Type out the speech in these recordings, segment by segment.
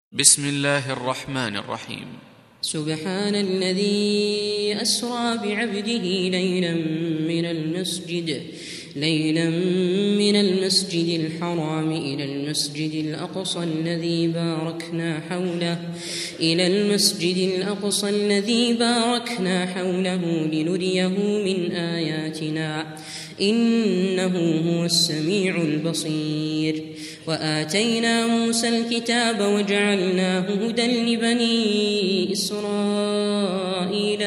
بسم الله الرحمن الرحيم. سبحان الذي أسرى بعبده ليلا من المسجد الحرام إلى المسجد الأقصى الذي باركنا حوله لنريه من آياتنا إنه هو السميع البصير. وآتينا موسى الكتاب وجعلناه هدى لبني إسرائيل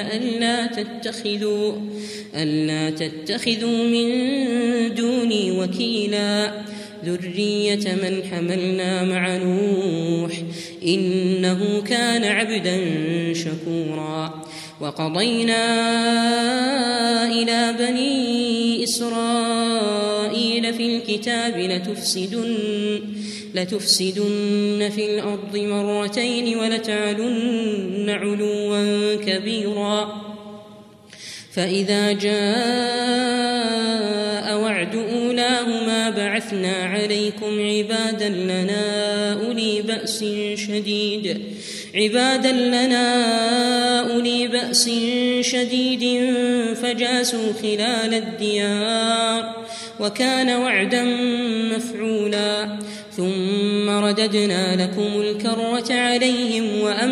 ألا تتخذوا من دوني وكيلا ذرية من حملنا مع نوح إنه كان عبدا شكورا. وقضينا إلى بني إسرائيل في الكتاب لتفسدن في الأرض مرتين ولتعلن علوا كبيرا. فإذا جاء وعد أولاهما بعثنا عليكم عبادا لنا أولي بأس شديد فجاسوا خلال الديار وكان وعدا مفعولا. ثم رددنا لكم الكرة عليهم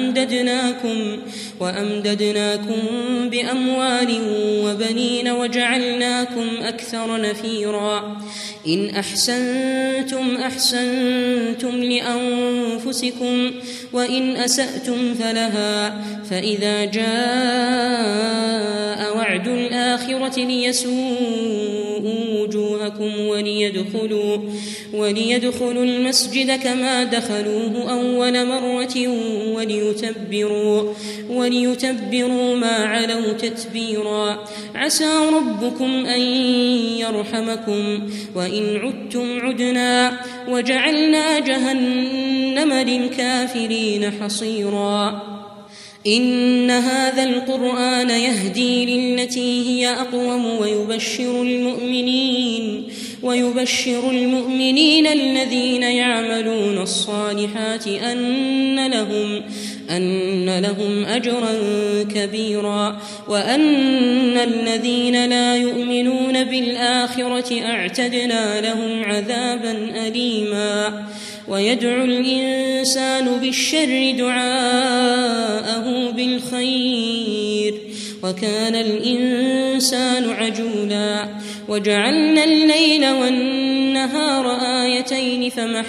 وأمددناكم بأموال وبنين وجعلناكم أكثر نفيرا. إن أحسنتم لأنفسكم وإن أسأتم فلها. فإذا جاء وعد الآخرة ليسوءوا وجوهكم وليدخلوا المسجد كما دخلوه أول مرة وليتبروا ما علوا تتبيرا. عسى ربكم أن يرحمكم وإن عدتم عدنا وجعلنا جهنم للكافرين حصيرا. إن هذا القرآن يهدي للتي هي أقوم ويبشر المؤمنين الذين يعملون الصالحات أن لهم أجرا كبيرا وأن الذين لا يؤمنون بالآخرة أعتدنا لهم عذابا أليما. ويدعو الإنسان بالشر دعاءه بالخير وكان الإنسان عجولا. وجعلنا الليل والنهار آيتين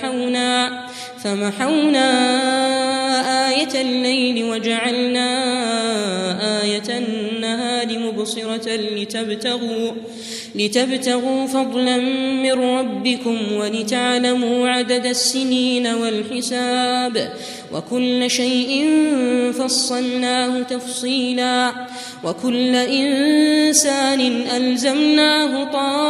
فمحونا آية الليل وجعلنا آية النهار مبصرة لتبتغوا فضلا من ربكم ولتعلموا عدد السنين والحساب وكل شيء فصلناه تفصيلا. وكل إنسان ألزمناه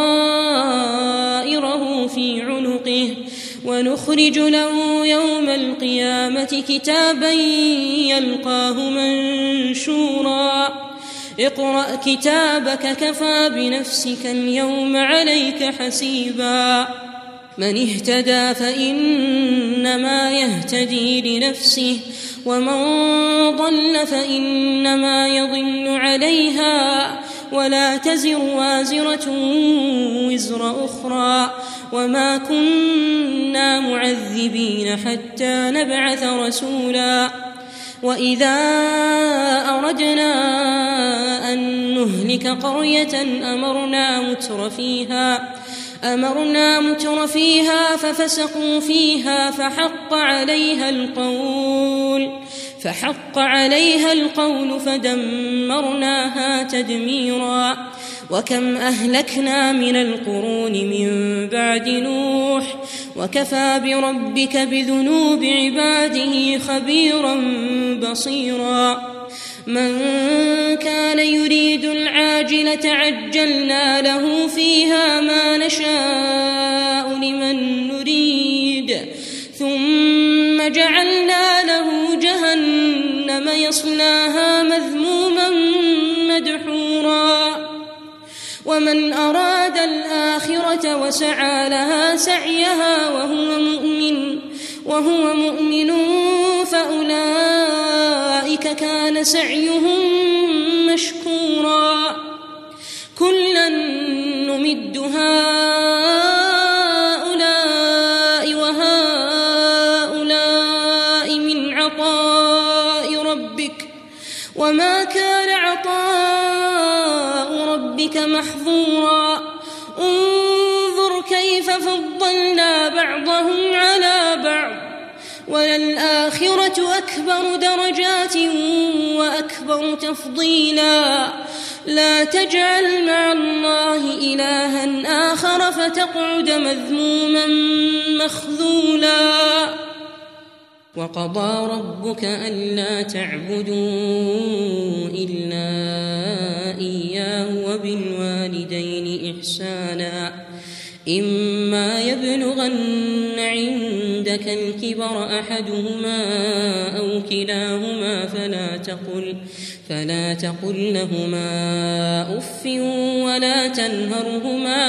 طائره في عنقه ونخرج له يوم القيامة كتابا يلقاه منشورا. اقرأ كتابك كفى بنفسك اليوم عليك حسيبا. من اهتدى فإنما يهتدي لنفسه ومن ضل فإنما يضل عليها ولا تزر وازرة وزر أخرى وما كنا معذبين حتى نبعث رسولا. وإذا أردنا أن نهلك قرية أمرنا متر فيها ففسقوا فيها فحق عليها القول فدمرناها تدميرا. وكم أهلكنا من القرون من بعد نوح وكفى بربك بذنوب عباده خبيرا بصيرا. من كان يريد العاجلة عجلنا له فيها ما نشاء لمن نريد ثم جعلنا له جهنم يصلاها مذموما مدحورا. ومن أراد الآخرة وسعى لها سعيها وهو مؤمن أولئك كان سعيهم مشكورا كلا نمد هؤلاء وهؤلاء من عطاء ربك وما كان عطاء ربك محظورا انظر كيف فضلنا بعضهم على بعض وللآخرة أكبر درجات وأكبر تفضيلا لا تجعل مع الله إلها آخر فتقعد مذموما مخذولا وقضى ربك ألا تعبدوا إلا إياه وبالوالدين إحسانا إما يبلغن عندك الكبر أحدهما أو كلاهما فلا تقل لهما أف ولا تنهرهما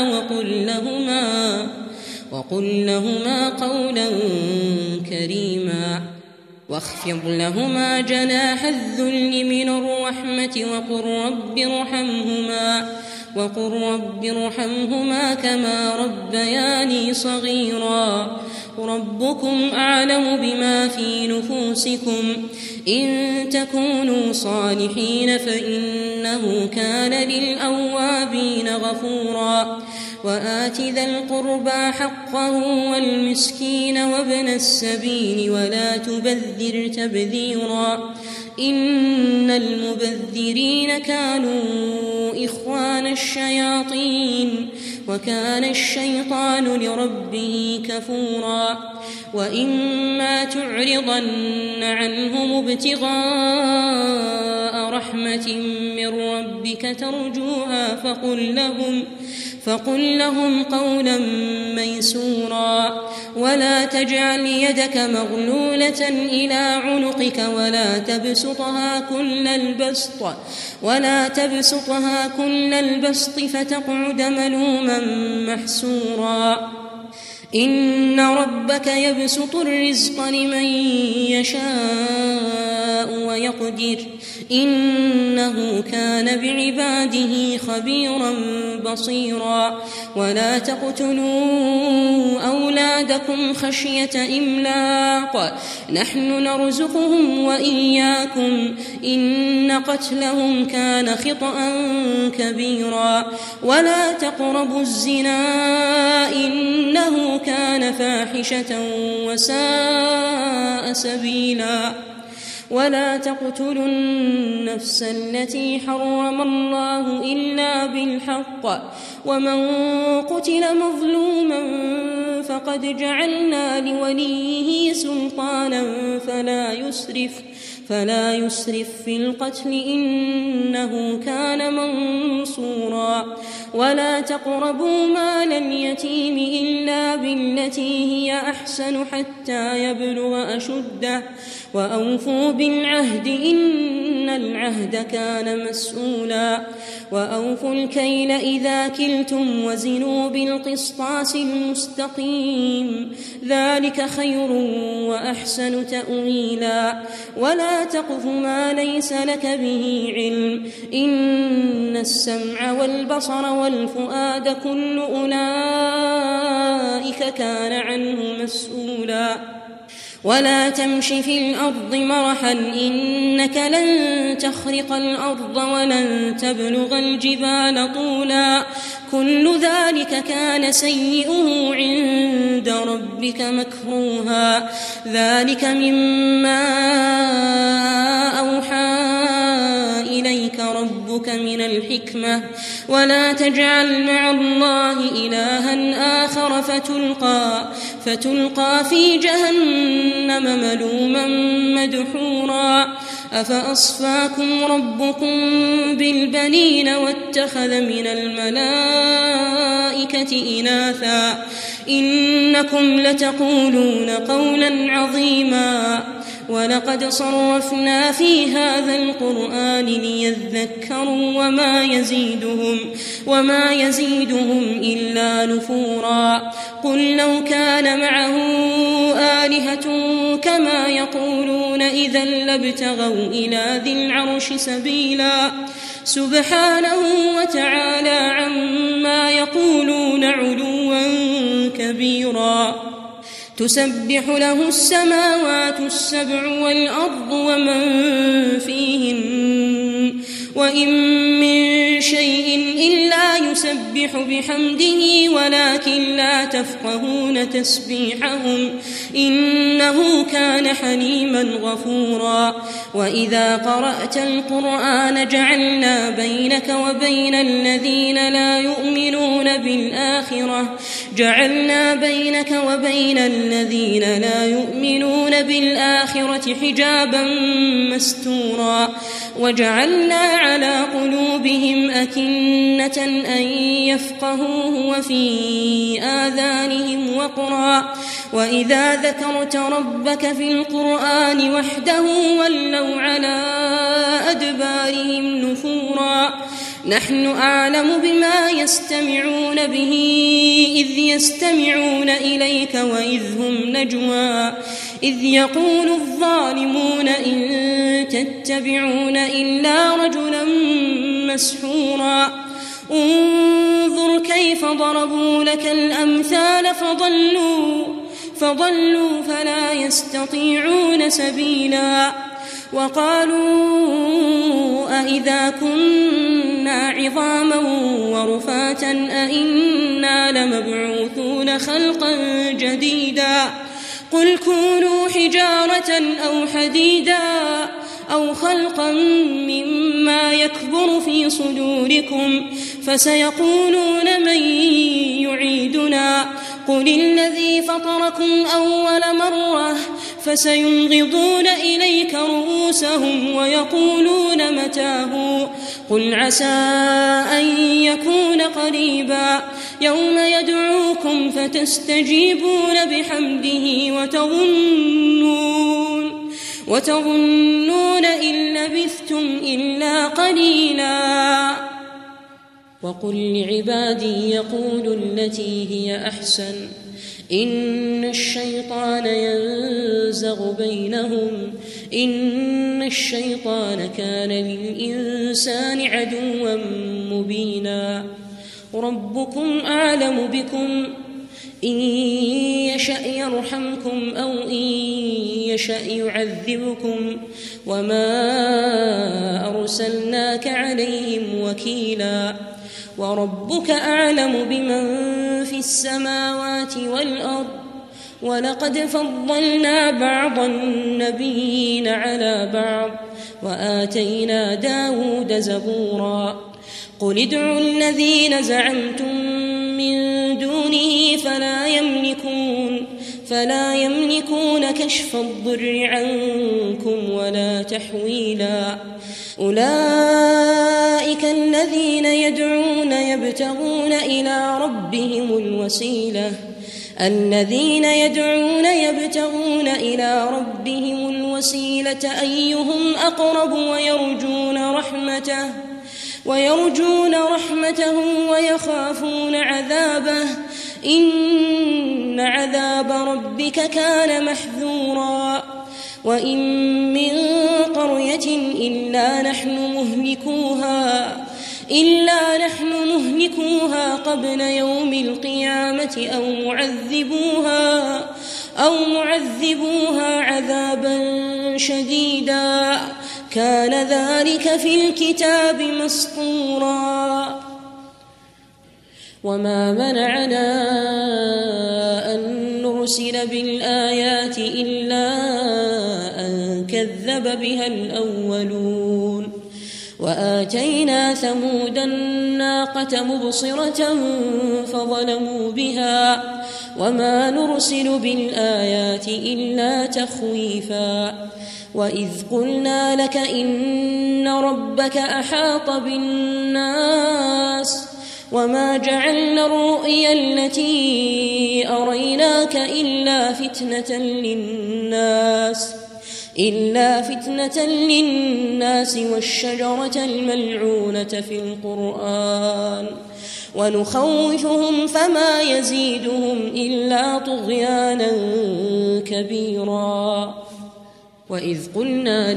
وقل لهما قولا كريما واخفض لهما جناح الذل من الرحمة وقل رب ارحمهما كما ربياني صغيرا ربكم أعلم بما في نفوسكم إن تكونوا صالحين فإنه كان للأوابين غفورا وآت ذا القربى حقه والمسكين وابن السبيل ولا تبذر تبذيرا إن المبذرين كانوا إخوان الشياطين وكان الشيطان لربه كفورا وإما تعرضن عنهم ابتغاء رحمة من ربك ترجوها فقل لهم قولا ميسورا ولا تجعل يدك مغلولة إلى عنقك ولا تبسطها كل البسط فتقعد ملوما محسورا إن ربك يبسط الرزق لمن يشاء ويقدر إنه كان بعباده خبيرا بصيرا ولا تقتلوا أولادكم خشية إملاق نحن نرزقهم وإياكم إن قتلهم كان خطأ كبيرا ولا تقربوا الزنا إنه كان فاحشة وساء سبيلا ولا تقتلوا النفس التي حرم الله إلا بالحق ومن قتل مظلوما فقد جعلنا لوليه سلطانا فلا يسرف في القتل إنه كان منصورا ولا تقربوا مال اليتيم إلا بالتي هي أحسن حتى يبلغ أشده وأوفوا بالعهد إن العهد كان مسؤولا وأوفوا الكيل إذا كلتم وزنوا بالقسطاس المستقيم ذلك خير وأحسن تأويلا ولا تقف ما ليس لك به علم إن السمع والبصر والفؤاد كل أولئك كان عنه مسؤولا ولا تمش في الأرض مرحا إنك لن تخرق الأرض ولن تبلغ الجبال طولا كل ذلك كان سيئه عند ربك مكروها ذلك مما أوحى إليك ربك من الحكمة ولا تجعل مع الله إلها آخر فتلقى في جهنم ملوما مدحورا أفأصفاكم ربكم بالبنين واتخذ من الملائكة إناثا إنكم لتقولون قولا عظيما ولقد صرفنا في هذا القرآن ليذكروا وما يزيدهم إلا نفورا قل لو كان معه آلهة كما يقولون إذا لابتغوا إلى ذي العرش سبيلا سبحانه وتعالى عما يقولون علوا كبيرا تسبح له السماوات السبع والأرض ومن فيهن وإن من شيء إلا يسبح بحمده ولكن لا تفقهون تسبيحهم إنه كان حليما غفورا وإذا قرأت القرآن جعلنا بينك وبين الذين لا يؤمنون بالآخرة حجابا مستورا وجعلنا على قلوبهم أكنة أن يفقهوه وفي آذانهم وقرا وإذا ذكرت ربك في القرآن وحده ولوا على أدبارهم نفورا نحن أعلم بما يستمعون به إذ يستمعون إليك وإذ هم نجوى إذ يقول الظالمون إن تتبعون إلا رجلا مسحورا انظر كيف ضربوا لك الأمثال فضلوا فلا يستطيعون سبيلا وقالوا أإذا كنا عظاما ورفاتا أإنا لمبعوثون خلقا جديدا قل كونوا حجارة أو حديدا أو خلقا مما يكبر في صدوركم فسيقولون من يعيدنا قل الذي فطركم أول مرة فسينغضون إليك رؤوسهم ويقولون متاه قل عسى أن يكون قريبا يوم يدعوكم فتستجيبون بحمده وتظنون إن لبثتم إلا قليلا وقل لعبادي يقولوا التي هي أحسن إن الشيطان ينزغ بينهم إن الشيطان كان للإنسان عدوا مبينا ربكم أعلم بكم إن يشأ يرحمكم أو إن يشأ يعذبكم وما أرسلناك عليهم وكيلا وربك أعلم بمن في السماوات والأرض ولقد فضلنا بعض النبيين على بعض وآتينا داود زبورا قل ادعوا الذين زعمتم من دونه فلا يملكون كشف الضر عنكم ولا تحويلا أولئك الذين يدعون يبتغون إلى ربهم الوسيلة أيهم أقرب ويرجون رحمته ويخافون عذابه إن عذاب ربك كان محذورا وإن من قرية إلا نحن مهلكوها قبل يوم القيامة أو معذبوها عذابا شديدا كان ذلك في الكتاب مسطورا وما منعنا أن نرسل بالآيات إلا أن كذب بها الأولون وآتينا ثمود الناقة مبصرة فظلموا بها وما نرسل بالآيات إلا تخويفا وإذ قلنا لك إن ربك أحاط بالناس وما جعلنا الرؤيا التي أريناك إلا فتنة للناس إلا فتنة للناس والشجرة الملعونة في القرآن ونخوفهم فما يزيدهم إلا طغيانا كبيرا. وإذ قلنا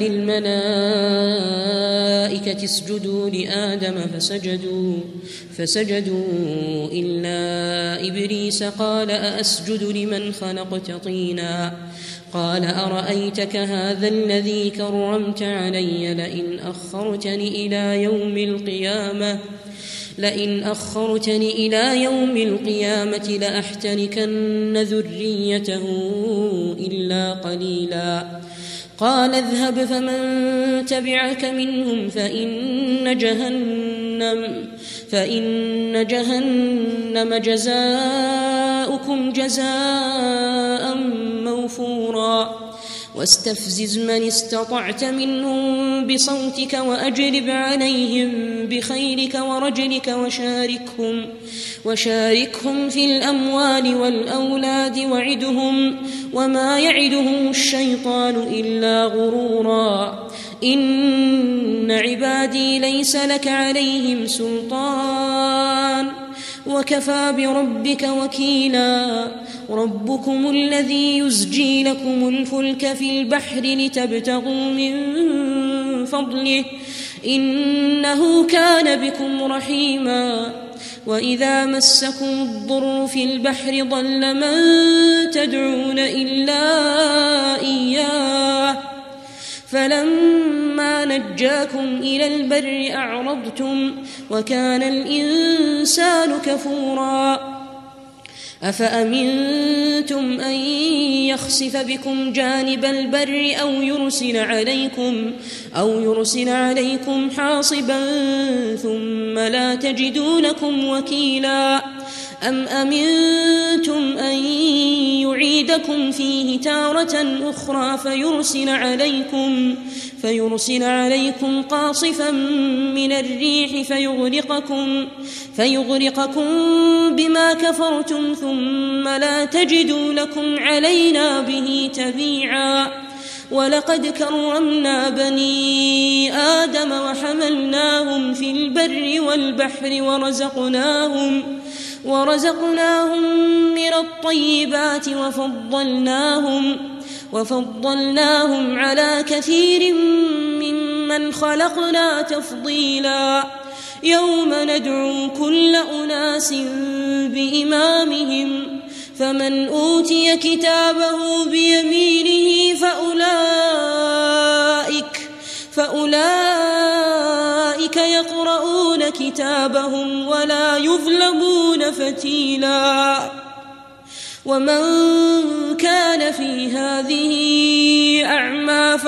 للملائكة اسجدوا لآدم فسجدوا إلا إبليس قال أأسجد لمن خلقت طينا قال أرأيتك هذا الذي كرمت علي لئن أخرتني إلى يوم القيامة لأحتركن ذريته إلا قليلا. قال اذهب فمن تبعك منهم فإن جهنم جزاؤكم جزاء موفورا. واستفزز من استطعت منهم بصوتك وأجلب عليهم بخيلك ورجلك وشاركهم في الأموال والأولاد وعدهم وما يعدهم الشيطان إلا غرورا. إن عبادي ليس لك عليهم سلطان وكفى بربك وكيلا. ربكم الذي يزجي لكم الفلك في البحر لتبتغوا من فضله إنه كان بكم رحيما. وإذا مسكم الضر في البحر ضل من تدعون إلا إياه فلما نجاكم إلى البر أعرضتم وكان الإنسان كفورا. أفأمنتم أن يخسف بكم جانب البر أو يرسل عليكم حاصبا ثم لا تجدوا لكم وكيلا. أم أمنتم أن يعيدكم فيه تارة أخرى فيرسل عليكم قاصفا من الريح فيغرقكم بما كفرتم ثم لا تجدوا لكم علينا به تبيعا. ولقد كرمنا بني آدم وحملناهم في البر والبحر ورزقناهم من الطيبات وفضلناهم على كثير ممن خلقنا تفضيلا. يوم ندعو كل أناس بإمامهم فمن أوتي كتابه بيمينه فأولئك يقرؤون كتابهم ولا يظلمون فتيلا. ومن كان في هذه أعمى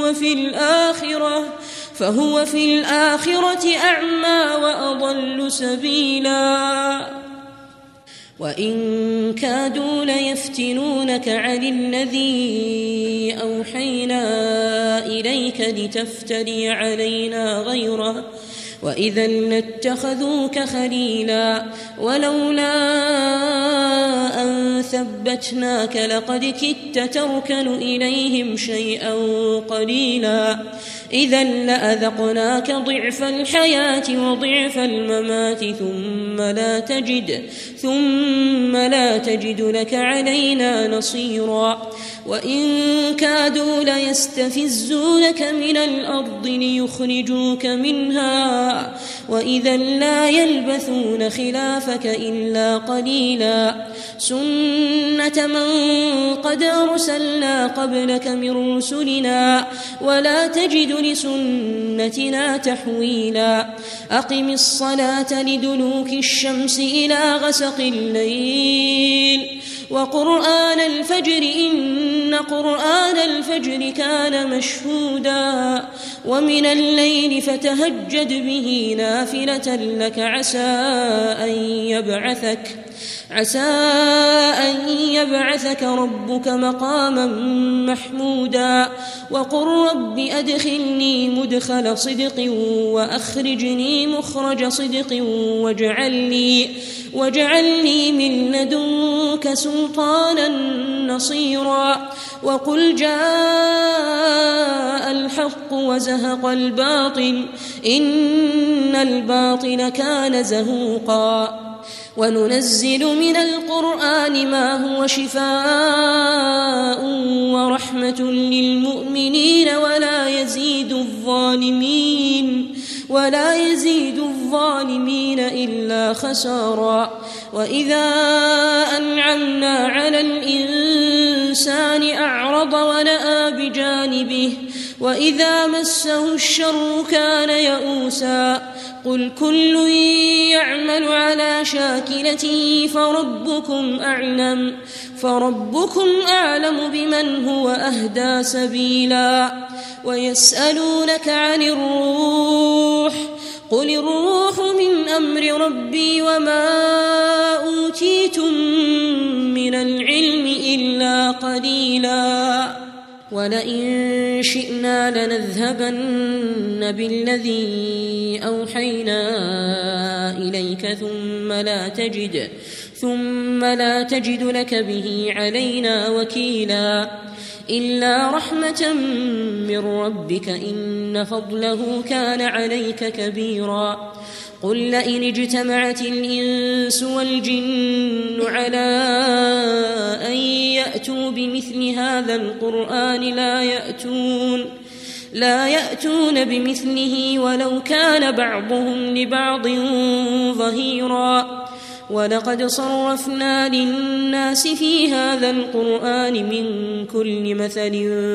فهو في الآخرة أعمى وأضل سبيلا. وإن كادوا ليفتنونك عن الذي أوحينا إليك لتفتري علينا غيره وإذا لاتخذوك خليلا. ولولا أن ثبتناك لقد كدت تركن إليهم شيئا قليلا. إذا لأذقناك ضعف الحياة وضعف الممات ثم لا تجد لك علينا نصيرا. وإن كادوا ليستفزونك من الأرض ليخرجوك منها وإذا لا يلبثون خلافك إلا قليلا. سنة من قد أرسلنا قبلك من رسلنا ولا تجد لسنتنا تحويلا. أقم الصلاة لدلوك الشمس إلى غسق الليل وقرآن الفجر إن قرآن الفجر كان مشهودا. ومن الليل فتهجد به نافلة لك عسى أن يبعثك ربك مقاما محمودا. وقل رب أدخلني مدخل صدق وأخرجني مخرج صدق واجعل لي من لدنك سلطانا نصيرا. وقل جاء الحق وزهق الباطل إن الباطل كان زهوقا وننزل من القرآن ما هو شفاء ورحمة للمؤمنين ولا يزيد الظالمين إلا خسارا وإذا أنعمنا على الإنسان أعرض ونأى بجانبه وإذا مسه الشر كان يئوسا قل كل يعمل على شاكلته فربكم أعلم بمن هو أهدى سبيلا ويسألونك عن الروح قل الروح من أمر ربي وما أوتيتم من العلم إلا قليلا ولئن شئنا لنذهبن بالذي أوحينا إليك ثم لا تجد لك به علينا وكيلا إلا رحمة من ربك إن فضله كان عليك كبيرا قل لئن اجتمعت الإنس والجن على أن يأتوا بمثل هذا القرآن لا يأتون بمثله ولو كان بعضهم لبعض ظهيرا ولقد صرفنا للناس في هذا القرآن من كل مثل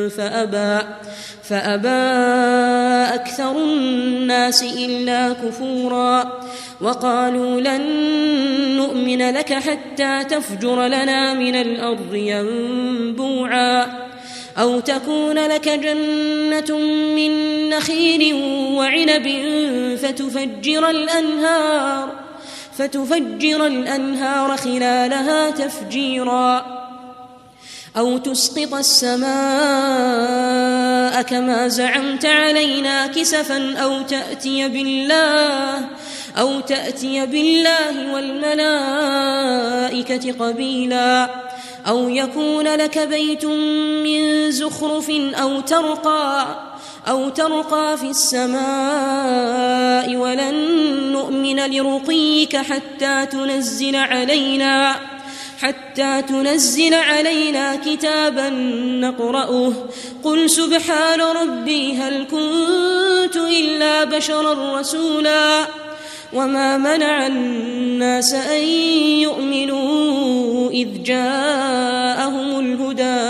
فأبى أكثر الناس إلا كفورا وقالوا لن نؤمن لك حتى تفجر لنا من الأرض ينبوعا أو تكون لك جنة من نخيل وعنب فتفجر الأنهار خلالها تفجيرا أو تسقط السماء كما زعمت علينا كسفا أو تأتي بالله والملائكة قبيلا أو يكون لك بيت من زخرف أو ترقى في السماء ولن نؤمن لرقيك حتى تنزل علينا كتابا نقرأه قل سبحان ربي هل كنت إلا بشرا رسولا وما منع الناس أن يؤمنوا إذ جاءهم الهدى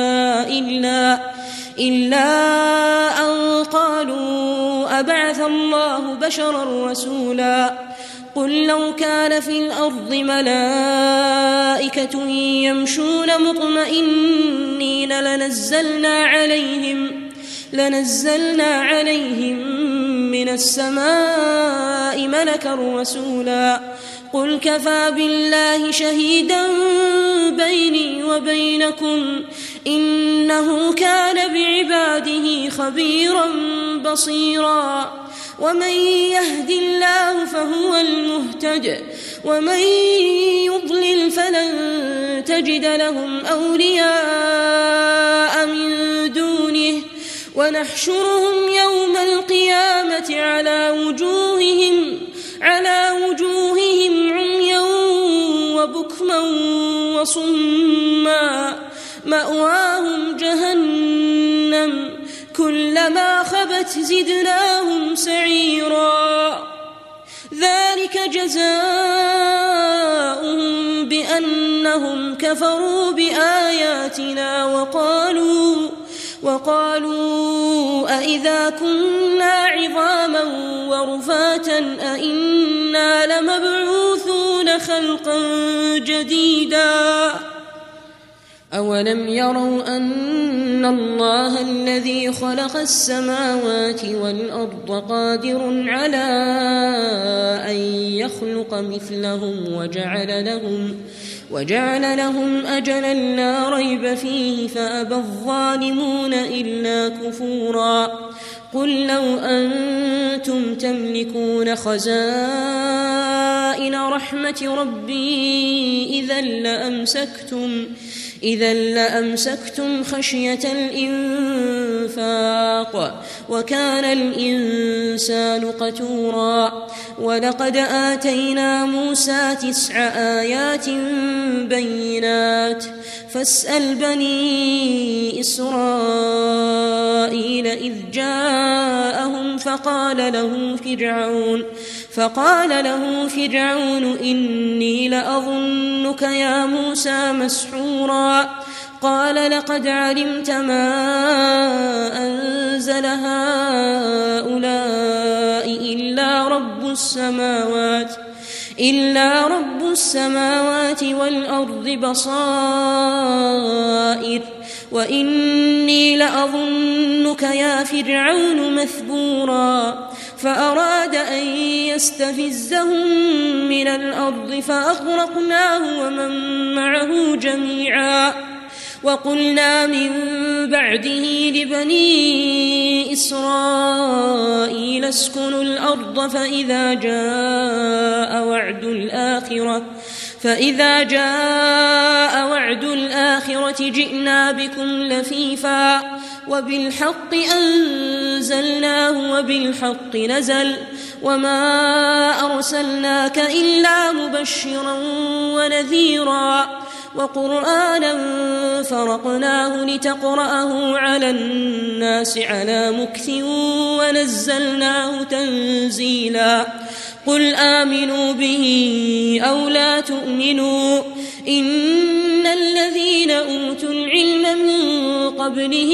إلا أن قالوا أبعث الله بشرا رسولا قل لو كان في الأرض ملائكة يمشون مطمئنين لنزلنا عليهم من السماء ملكا رسولا قل كفى بالله شهيدا بيني وبينكم إنه كان بعباده خبيرا بصيرا ومن يهد الله فهو المهتد ومن يضلل فلن تجد لهم أولياء من دونه ونحشرهم يوم القيامة على وجوههم عميا وبكما وصما مأواهم جهنم كلما خبت زدناهم سعيرا ذلك جزاؤهم بأنهم كفروا بآياتنا وقالوا أئذا كنا عظاما ورفاتا أئنا لمبعوثون خلقا جديدا أولم يروا أن الله الذي خلق السماوات والأرض قادر على أن يخلق مثلهم وجعل لهم أجلا لا ريب فيه فأبى الظالمون إلا كفورا قل لو أنتم تملكون خزائن رحمة ربي إذا لأمسكتم خشية الإنفاق بالحق وكان الإنسان قتورا ولقد آتينا موسى 9 آيات بينات فاسأل بني إسرائيل إذ جاءهم فقال له فرعون إني لأظنك يا موسى مسحورا قال لقد علمت ما أنزل هؤلاء إلا رب السماوات والأرض بصائر وإني لأظنك يا فرعون مثبورا فأراد أن يستفزهم من الأرض فأغرقناه ومن معه جميعا وقلنا من بعده لبني إسرائيل اسكنوا الأرض فإذا جاء وعد الآخرة جئنا بكم لفيفا وبالحق أنزلناه وبالحق نزل وما أرسلناك إلا مبشرا ونذيرا وقرآنا فرقناه لتقرأه على الناس على مكث ونزلناه تنزيلا قل آمنوا به أو لا تؤمنوا إن الذين أوتوا العلم من قبله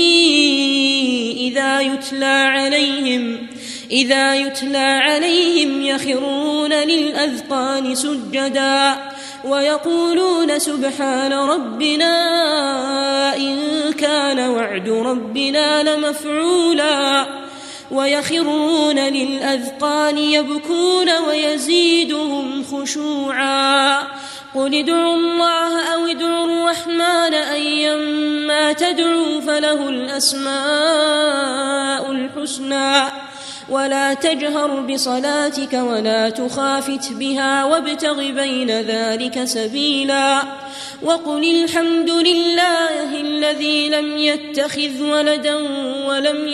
إذا يتلى عليهم يخرون للأذقان سجدا ويقولون سبحان ربنا إن كان وعد ربنا لمفعولا ويخرون للأذقان يبكون ويزيدهم خشوعا قل ادعوا الله أو ادعوا الرحمن أيما تدعوا فله الأسماء الحسنى ولا تجهر بصلاتك ولا تخافت بها وابتغ بين ذلك سبيلا وقل الحمد لله الذي لم يتخذ ولدا ولم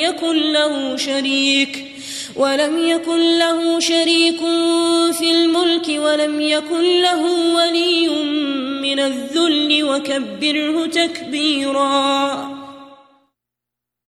يكن له شريك في الملك ولم يكن له ولي من الذل وكبره تكبيرا